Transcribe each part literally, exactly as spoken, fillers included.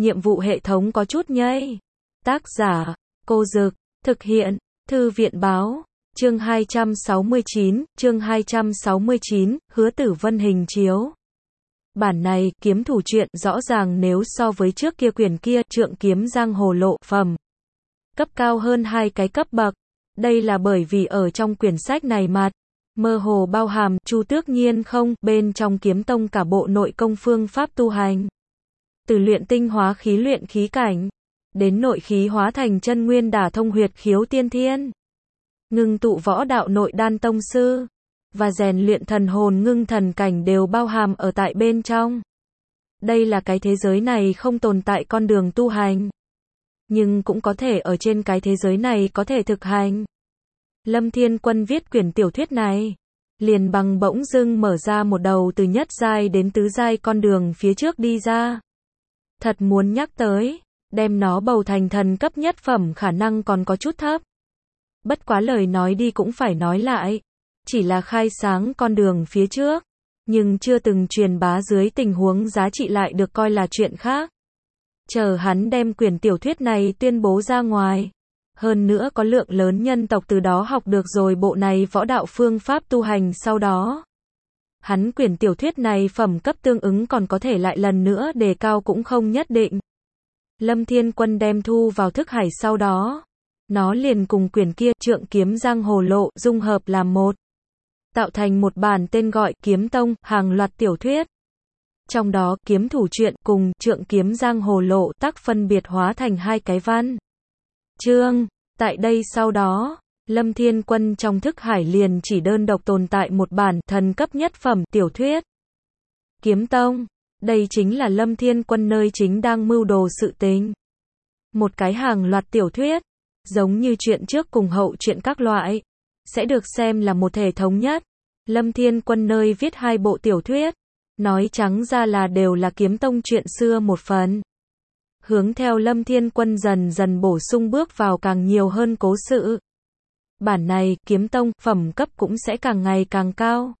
nhiệm vụ hệ thống có chút nhây. Tác giả, Cô Dực, thực hiện, Thư viện báo, chương hai trăm sáu mươi chín, chương hai trăm sáu mươi chín, Hứa Tử Vân hình chiếu. Bản này, kiếm thủ truyện, rõ ràng nếu so với trước kia quyển kia, Trượng Kiếm Giang Hồ Lộ, phẩm cấp cao hơn hai cái cấp bậc. Đây là bởi vì ở trong quyển sách này mặt, mơ hồ bao hàm, Chu Tước Nhiên không, bên trong kiếm tông cả bộ nội công phương pháp tu hành. Từ luyện tinh hóa khí luyện khí cảnh, đến nội khí hóa thành chân nguyên đả thông huyệt khiếu tiên thiên, ngưng tụ võ đạo nội đan tông sư, và rèn luyện thần hồn ngưng thần cảnh đều bao hàm ở tại bên trong. Đây là cái thế giới này không tồn tại con đường tu hành, nhưng cũng có thể ở trên cái thế giới này có thể thực hành. Lâm Thiên Quân viết quyển tiểu thuyết này, liền bằng bỗng dưng mở ra một đầu từ nhất giai đến tứ giai con đường phía trước đi ra. Thật muốn nhắc tới, đem nó bầu thành thần cấp nhất phẩm khả năng còn có chút thấp. Bất quá lời nói đi cũng phải nói lại, chỉ là khai sáng con đường phía trước, nhưng chưa từng truyền bá dưới tình huống giá trị lại được coi là chuyện khác. Chờ hắn đem quyển tiểu thuyết này tuyên bố ra ngoài, hơn nữa có lượng lớn nhân tộc từ đó học được rồi bộ này võ đạo phương pháp tu hành sau đó, hắn quyển tiểu thuyết này phẩm cấp tương ứng còn có thể lại lần nữa đề cao cũng không nhất định. Lâm Thiên Quân đem thu vào thức hải sau đó, nó liền cùng quyển kia Trượng Kiếm Giang Hồ Lộ dung hợp làm một, tạo thành một bản tên gọi Kiếm Tông, hàng loạt tiểu thuyết. Trong đó, kiếm thủ truyện cùng Trượng Kiếm Giang Hồ Lộ tác phân biệt hóa thành hai cái văn chương. Tại đây sau đó, Lâm Thiên Quân trong thức hải liền chỉ đơn độc tồn tại một bản thần cấp nhất phẩm tiểu thuyết. Kiếm Tông, đây chính là Lâm Thiên Quân nơi chính đang mưu đồ sự tình. Một cái hàng loạt tiểu thuyết, giống như chuyện trước cùng hậu truyện các loại, sẽ được xem là một thể thống nhất. Lâm Thiên Quân nơi viết hai bộ tiểu thuyết, nói trắng ra là đều là Kiếm Tông chuyện xưa một phần. Hướng theo Lâm Thiên Quân dần dần bổ sung bước vào càng nhiều hơn cố sự. Bản này, Kiếm Tông, phẩm cấp cũng sẽ càng ngày càng cao.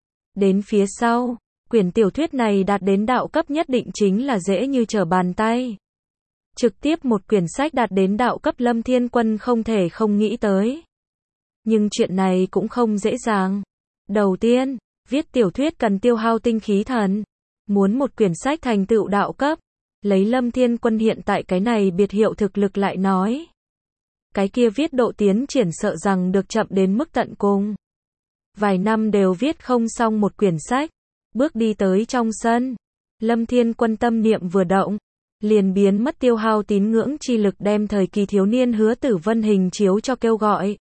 Đến phía sau, quyển tiểu thuyết này đạt đến đạo cấp nhất định chính là dễ như trở bàn tay. Trực tiếp một quyển sách đạt đến đạo cấp Lâm Thiên Quân không thể không nghĩ tới. Nhưng chuyện này cũng không dễ dàng. Đầu tiên, viết tiểu thuyết cần tiêu hao tinh khí thần. Muốn một quyển sách thành tựu đạo cấp, lấy Lâm Thiên Quân hiện tại cái này biệt hiệu thực lực lại nói, cái kia viết độ tiến triển sợ rằng được chậm đến mức tận cùng. Vài năm đều viết không xong một quyển sách. Bước đi tới trong sân, Lâm Thiên Quân tâm niệm vừa động, liền biến mất tiêu hao tín ngưỡng chi lực đem thời kỳ thiếu niên Hứa Tử Vân hình chiếu cho kêu gọi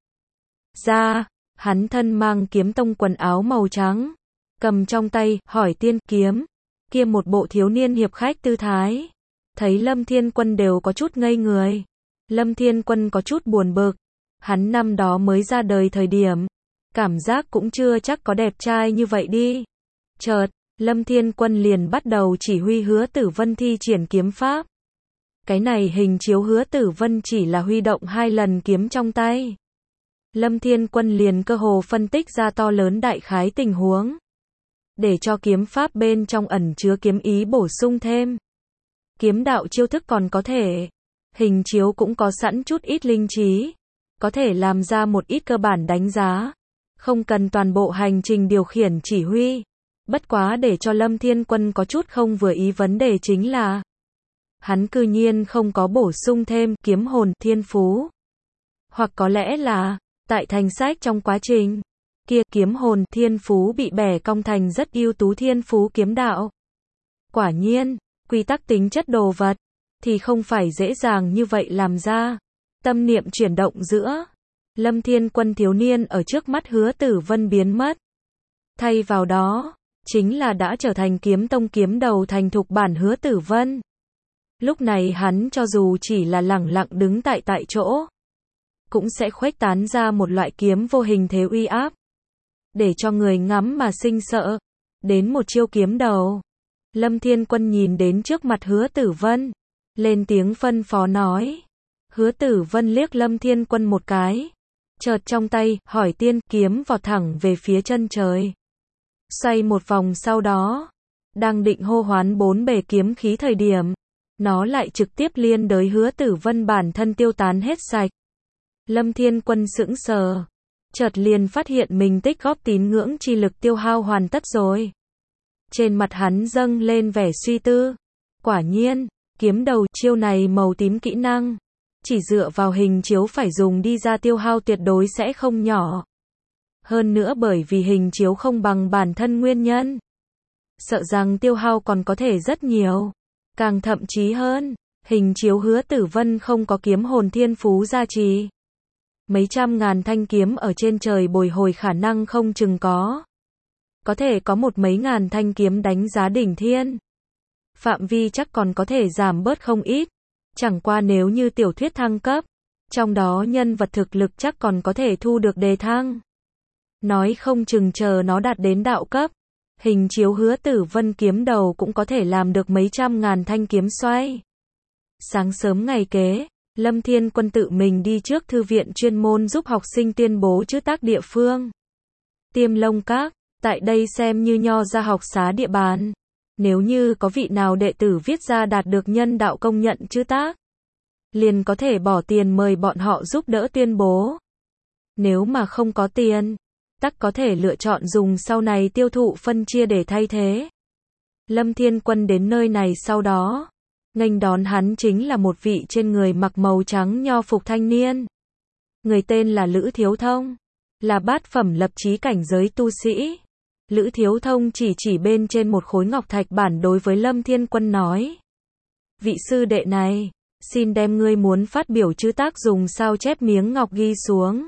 ra. Hắn thân mang kiếm tông quần áo màu trắng, cầm trong tay, hỏi tiên kiếm, kia một bộ thiếu niên hiệp khách tư thái. Thấy Lâm Thiên Quân đều có chút ngây người. Lâm Thiên Quân có chút buồn bực. Hắn năm đó mới ra đời thời điểm, cảm giác cũng chưa chắc có đẹp trai như vậy đi. Chợt, Lâm Thiên Quân liền bắt đầu chỉ huy Hứa Tử Vân thi triển kiếm pháp. Cái này hình chiếu Hứa Tử Vân chỉ là huy động hai lần kiếm trong tay. Lâm Thiên Quân liền cơ hồ phân tích ra to lớn đại khái tình huống, để cho kiếm pháp bên trong ẩn chứa kiếm ý bổ sung thêm. Kiếm đạo chiêu thức còn có thể, hình chiếu cũng có sẵn chút ít linh trí, có thể làm ra một ít cơ bản đánh giá, không cần toàn bộ hành trình điều khiển chỉ huy. Bất quá để cho Lâm Thiên Quân có chút không vừa ý vấn đề chính là, hắn cư nhiên không có bổ sung thêm kiếm hồn thiên phú. Hoặc có lẽ là, tại thành sách trong quá trình kia, kiếm hồn thiên phú bị bẻ cong thành rất ưu tú thiên phú kiếm đạo. Quả nhiên, quy tắc tính chất đồ vật, thì không phải dễ dàng như vậy làm ra. Tâm niệm chuyển động giữa, Lâm Thiên Quân thiếu niên ở trước mắt Hứa Tử Vân biến mất. Thay vào đó, chính là đã trở thành kiếm tông kiếm đầu thành thục bản Hứa Tử Vân. Lúc này hắn cho dù chỉ là lẳng lặng đứng tại tại chỗ, cũng sẽ khuếch tán ra một loại kiếm vô hình thế uy áp, để cho người ngắm mà sinh sợ. Đến một chiêu kiếm đầu, Lâm Thiên Quân nhìn đến trước mặt Hứa Tử Vân, lên tiếng phân phó nói. Hứa Tử Vân liếc Lâm Thiên Quân một cái, chợt trong tay, hỏi tiên, kiếm vọt thẳng về phía chân trời. Xoay một vòng sau đó, đang định hô hoán bốn bề kiếm khí thời điểm, nó lại trực tiếp liên đới Hứa Tử Vân bản thân tiêu tán hết sạch. Lâm Thiên Quân sững sờ, chợt liền phát hiện mình tích góp tín ngưỡng chi lực tiêu hao hoàn tất rồi. Trên mặt hắn dâng lên vẻ suy tư. Quả nhiên, kiếm đầu chiêu này màu tím kỹ năng, chỉ dựa vào hình chiếu phải dùng đi ra tiêu hao tuyệt đối sẽ không nhỏ. Hơn nữa bởi vì hình chiếu không bằng bản thân nguyên nhân, sợ rằng tiêu hao còn có thể rất nhiều. Càng thậm chí hơn, hình chiếu Hứa Tử Vân không có kiếm hồn thiên phú gia trì. Mấy trăm ngàn thanh kiếm ở trên trời bồi hồi khả năng không chừng có. Có thể có một mấy ngàn thanh kiếm đánh giá đỉnh thiên. Phạm vi chắc còn có thể giảm bớt không ít. Chẳng qua nếu như tiểu thuyết thăng cấp, trong đó nhân vật thực lực chắc còn có thể thu được đề thăng. Nói không chừng chờ nó đạt đến đạo cấp, hình chiếu Hứa Tử Vân kiếm đầu cũng có thể làm được mấy trăm ngàn thanh kiếm xoay. Sáng sớm ngày kế, Lâm Thiên Quân tự mình đi trước thư viện chuyên môn giúp học sinh tuyên bố chữ tác địa phương. Tiêm Long Các, tại đây xem như nho ra học xá địa bàn. Nếu như có vị nào đệ tử viết ra đạt được nhân đạo công nhận chữ tác, liền có thể bỏ tiền mời bọn họ giúp đỡ tuyên bố. Nếu mà không có tiền, tắc có thể lựa chọn dùng sau này tiêu thụ phân chia để thay thế. Lâm Thiên Quân đến nơi này sau đó, nghênh đón hắn chính là một vị trên người mặc màu trắng nho phục thanh niên. Người tên là Lữ Thiếu Thông, là bát phẩm lập chí cảnh giới tu sĩ. Lữ Thiếu Thông chỉ chỉ bên trên một khối ngọc thạch bản đối với Lâm Thiên Quân nói. Vị sư đệ này, xin đem ngươi muốn phát biểu chữ tác dùng sao chép miếng ngọc ghi xuống.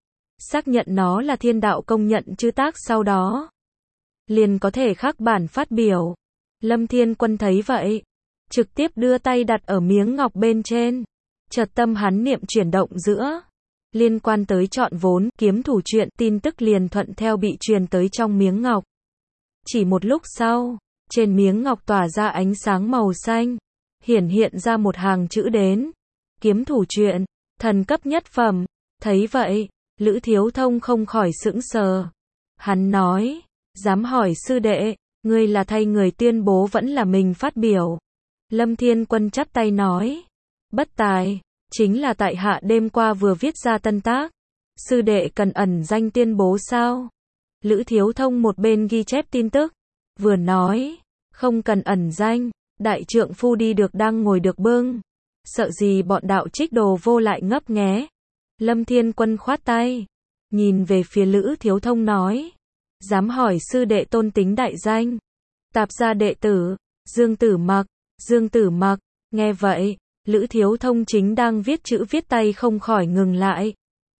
Xác nhận nó là thiên đạo công nhận chữ tác sau đó, liền có thể khắc bản phát biểu. Lâm Thiên Quân thấy vậy, trực tiếp đưa tay đặt ở miếng ngọc bên trên. Chợt tâm hắn niệm chuyển động giữa. Liên quan tới chọn vốn, kiếm thủ truyện, tin tức liền thuận theo bị truyền tới trong miếng ngọc. Chỉ một lúc sau, trên miếng ngọc tỏa ra ánh sáng màu xanh, hiển hiện ra một hàng chữ đến. Kiếm thủ truyện, thần cấp nhất phẩm. Thấy vậy, Lữ Thiếu Thông không khỏi sững sờ. Hắn nói, dám hỏi sư đệ, ngươi là thay người tuyên bố vẫn là mình phát biểu. Lâm Thiên Quân chắp tay nói, bất tài, chính là tại hạ đêm qua vừa viết ra tân tác. Sư đệ cần ẩn danh tuyên bố sao? Lữ Thiếu Thông một bên ghi chép tin tức, vừa nói, không cần ẩn danh, đại trượng phu đi được đang ngồi được bưng. Sợ gì bọn đạo trích đồ vô lại ngấp nghé. Lâm Thiên Quân khoát tay, nhìn về phía Lữ Thiếu Thông nói, dám hỏi sư đệ tôn tính đại danh. Tạp gia đệ tử, Dương Tử Mặc. Dương Tử Mặc, nghe vậy, Lữ Thiếu Thông chính đang viết chữ viết tay không khỏi ngừng lại.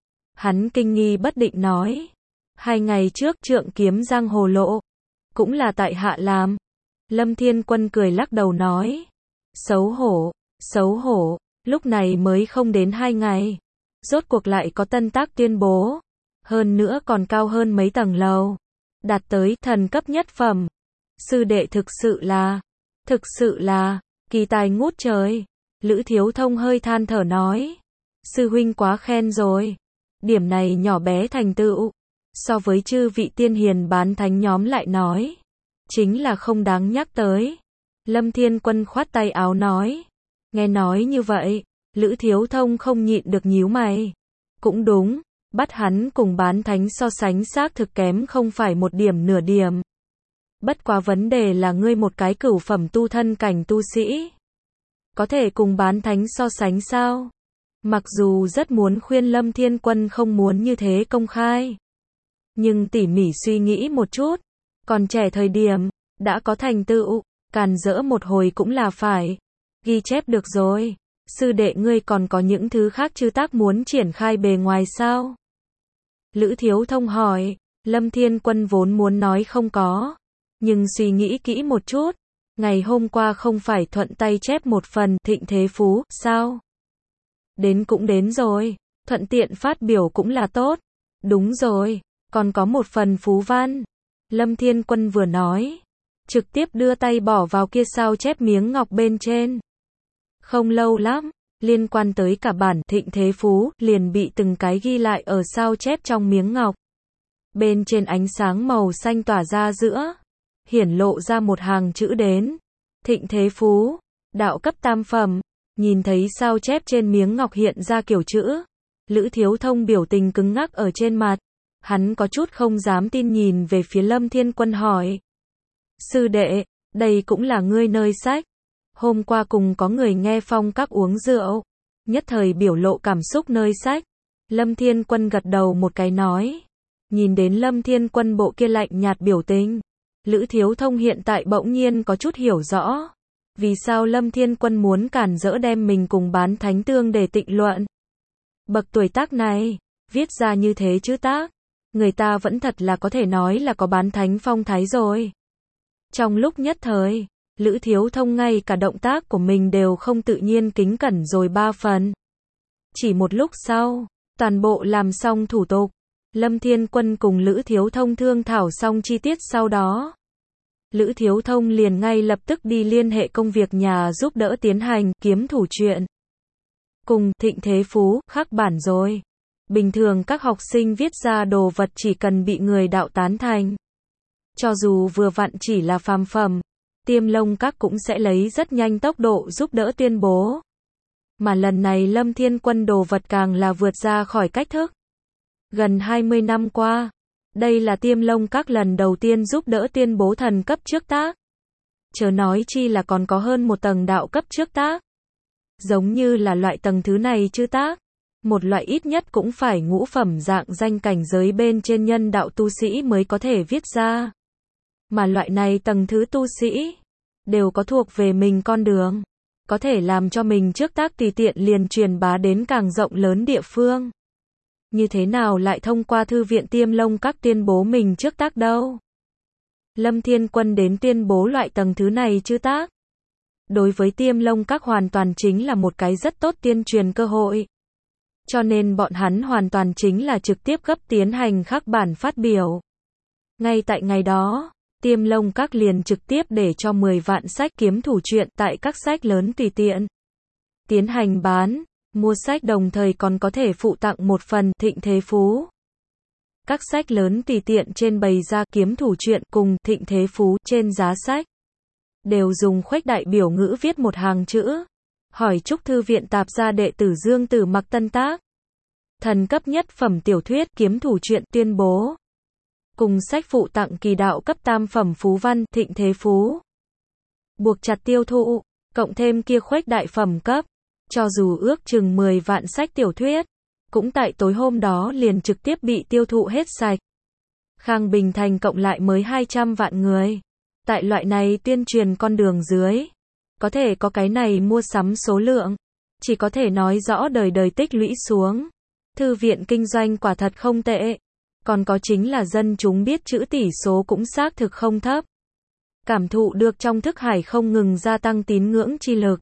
Hắn kinh nghi bất định nói, hai ngày trước trượng kiếm giang hồ lộ, cũng là tại hạ làm. Lâm Thiên Quân cười lắc đầu nói, xấu hổ, xấu hổ, lúc này mới không đến hai ngày, rốt cuộc lại có tân tác tuyên bố, hơn nữa còn cao hơn mấy tầng lầu, đạt tới thần cấp nhất phẩm. Sư đệ thực sự là, thực sự là, kỳ tài ngút trời. Lữ Thiếu Thông hơi than thở nói, sư huynh quá khen rồi, điểm này nhỏ bé thành tựu, so với chư vị tiên hiền bán thánh nhóm lại nói, chính là không đáng nhắc tới. Lâm Thiên Quân khoát tay áo nói, nghe nói như vậy, Lữ Thiếu Thông không nhịn được nhíu mày. Cũng đúng, bắt hắn cùng bán thánh so sánh xác thực kém không phải một điểm nửa điểm. Bất quá vấn đề là ngươi một cái cửu phẩm tu thân cảnh tu sĩ, có thể cùng bán thánh so sánh sao? Mặc dù rất muốn khuyên Lâm Thiên Quân không muốn như thế công khai, nhưng tỉ mỉ suy nghĩ một chút, còn trẻ thời điểm, đã có thành tựu, càn rỡ một hồi cũng là phải. Ghi chép được rồi, sư đệ ngươi còn có những thứ khác chư tác muốn triển khai bề ngoài sao? Lữ Thiếu Thông hỏi. Lâm Thiên Quân vốn muốn nói không có, nhưng suy nghĩ kỹ một chút, ngày hôm qua không phải thuận tay chép một phần Thịnh Thế Phú, sao? Đến cũng đến rồi, thuận tiện phát biểu cũng là tốt. Đúng rồi, còn có một phần Phú Văn. Lâm Thiên Quân vừa nói, trực tiếp đưa tay bỏ vào kia sao chép miếng ngọc bên trên. Không lâu lắm, liên quan tới cả bản Thịnh Thế Phú, liền bị từng cái ghi lại ở sao chép trong miếng ngọc. Bên trên ánh sáng màu xanh tỏa ra giữa, hiển lộ ra một hàng chữ đến. Thịnh Thế Phú, Đạo cấp tam phẩm, nhìn thấy sao chép trên miếng ngọc hiện ra kiểu chữ. Lữ Thiếu Thông biểu tình cứng ngắc ở trên mặt. Hắn có chút không dám tin nhìn về phía Lâm Thiên Quân hỏi. Sư đệ, đây cũng là ngươi nơi sách. Hôm qua cùng có người nghe phong các uống rượu. Nhất thời biểu lộ cảm xúc nơi sách. Lâm Thiên Quân gật đầu một cái nói. Nhìn đến Lâm Thiên Quân bộ kia lạnh nhạt biểu tình. Lữ Thiếu Thông hiện tại bỗng nhiên có chút hiểu rõ. Vì sao Lâm Thiên Quân muốn cản rỡ đem mình cùng Bán Thánh Tương để tịnh luận. Bậc tuổi tác này, viết ra như thế chứ tác. Người ta vẫn thật là có thể nói là có bán thánh phong thái rồi. Trong lúc nhất thời, Lữ Thiếu Thông ngay cả động tác của mình đều không tự nhiên kính cẩn rồi ba phần. Chỉ một lúc sau, toàn bộ làm xong thủ tục. Lâm Thiên Quân cùng Lữ Thiếu Thông thương thảo xong chi tiết sau đó. Lữ Thiếu Thông liền ngay lập tức đi liên hệ công việc nhà giúp đỡ tiến hành kiếm thủ truyện. Cùng Thịnh Thế Phú khắc bản rồi. Bình thường các học sinh viết ra đồ vật chỉ cần bị người đạo tán thành. Cho dù vừa vặn chỉ là phàm phẩm, Tiêm Long Các cũng sẽ lấy rất nhanh tốc độ giúp đỡ tuyên bố. Mà lần này Lâm Thiên Quân đồ vật càng là vượt ra khỏi cách thức. Gần hai mươi năm qua, đây là Tiêm Long Các lần đầu tiên giúp đỡ tuyên bố thần cấp trước tác. Chớ nói chi là còn có hơn một tầng đạo cấp trước tác. Giống như là loại tầng thứ này chứ tác. Một loại ít nhất cũng phải ngũ phẩm dạng danh cảnh giới bên trên nhân đạo tu sĩ mới có thể viết ra. Mà loại này tầng thứ tu sĩ, đều có thuộc về mình con đường. Có thể làm cho mình trước tác tùy tiện liền truyền bá đến càng rộng lớn địa phương. Như thế nào lại thông qua thư viện Tiêm Long Các tuyên bố mình trước tác đâu? Lâm Thiên Quân đến tuyên bố loại tầng thứ này chứ tác. Đối với Tiêm Long Các hoàn toàn chính là một cái rất tốt tuyên truyền cơ hội. Cho nên bọn hắn hoàn toàn chính là trực tiếp gấp tiến hành khắc bản phát biểu. Ngay tại ngày đó, Tiêm Long Các liền trực tiếp để cho mười vạn sách kiếm thủ truyện tại các sách lớn tùy tiện tiến hành bán, mua sách đồng thời còn có thể phụ tặng một phần Thịnh Thế Phú. Các sách lớn tùy tiện trên bày ra kiếm thủ truyện cùng Thịnh Thế Phú trên giá sách. Đều dùng khuếch đại biểu ngữ viết một hàng chữ. Hỏi chúc thư viện tạp gia đệ tử Dương Tử Mặc tân tác. Thần cấp nhất phẩm tiểu thuyết kiếm thủ truyện tuyên bố. Cùng sách phụ tặng kỳ đạo cấp tam phẩm phú văn Thịnh Thế Phú. Buộc chặt tiêu thụ, cộng thêm kia khuếch đại phẩm cấp. Cho dù ước chừng mười vạn sách tiểu thuyết, cũng tại tối hôm đó liền trực tiếp bị tiêu thụ hết sạch. Khang Bình Thành cộng lại mới hai trăm vạn người. Tại loại này tuyên truyền con đường dưới, có thể có cái này mua sắm số lượng, chỉ có thể nói rõ đời đời tích lũy xuống. Thư viện kinh doanh quả thật không tệ. Còn có chính là dân chúng biết chữ tỷ số cũng xác thực không thấp. Cảm thụ được trong thức hải không ngừng gia tăng tín ngưỡng chi lực.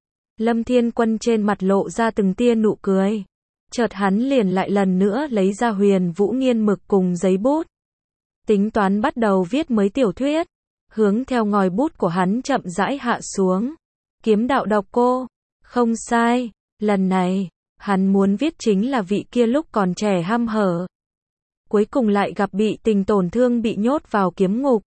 Lâm Thiên Quân trên mặt lộ ra từng tia nụ cười. Chợt hắn liền lại lần nữa lấy ra Huyền Vũ nghiên mực cùng giấy bút. Tính toán bắt đầu viết mới tiểu thuyết. Hướng theo ngòi bút của hắn chậm rãi hạ xuống. Kiếm đạo độc cô. Không sai. Lần này, hắn muốn viết chính là vị kia lúc còn trẻ ham hở. Cuối cùng lại gặp bị tình tổn thương bị nhốt vào kiếm ngục.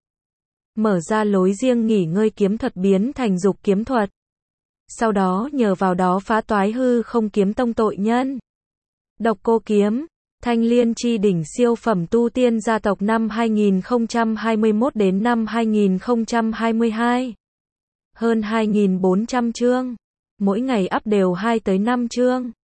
Mở ra lối riêng nghỉ ngơi kiếm thuật biến thành dục kiếm thuật. Sau đó nhờ vào đó phá toái hư không kiếm tông tội nhân. Độc cô kiếm. Thanh Liên chi đỉnh siêu phẩm tu tiên gia tộc năm hai nghìn không trăm hai mươi mốt đến năm hai nghìn không trăm hai mươi hai. Hơn hai nghìn bốn trăm chương. Mỗi ngày up đều hai tới năm chương.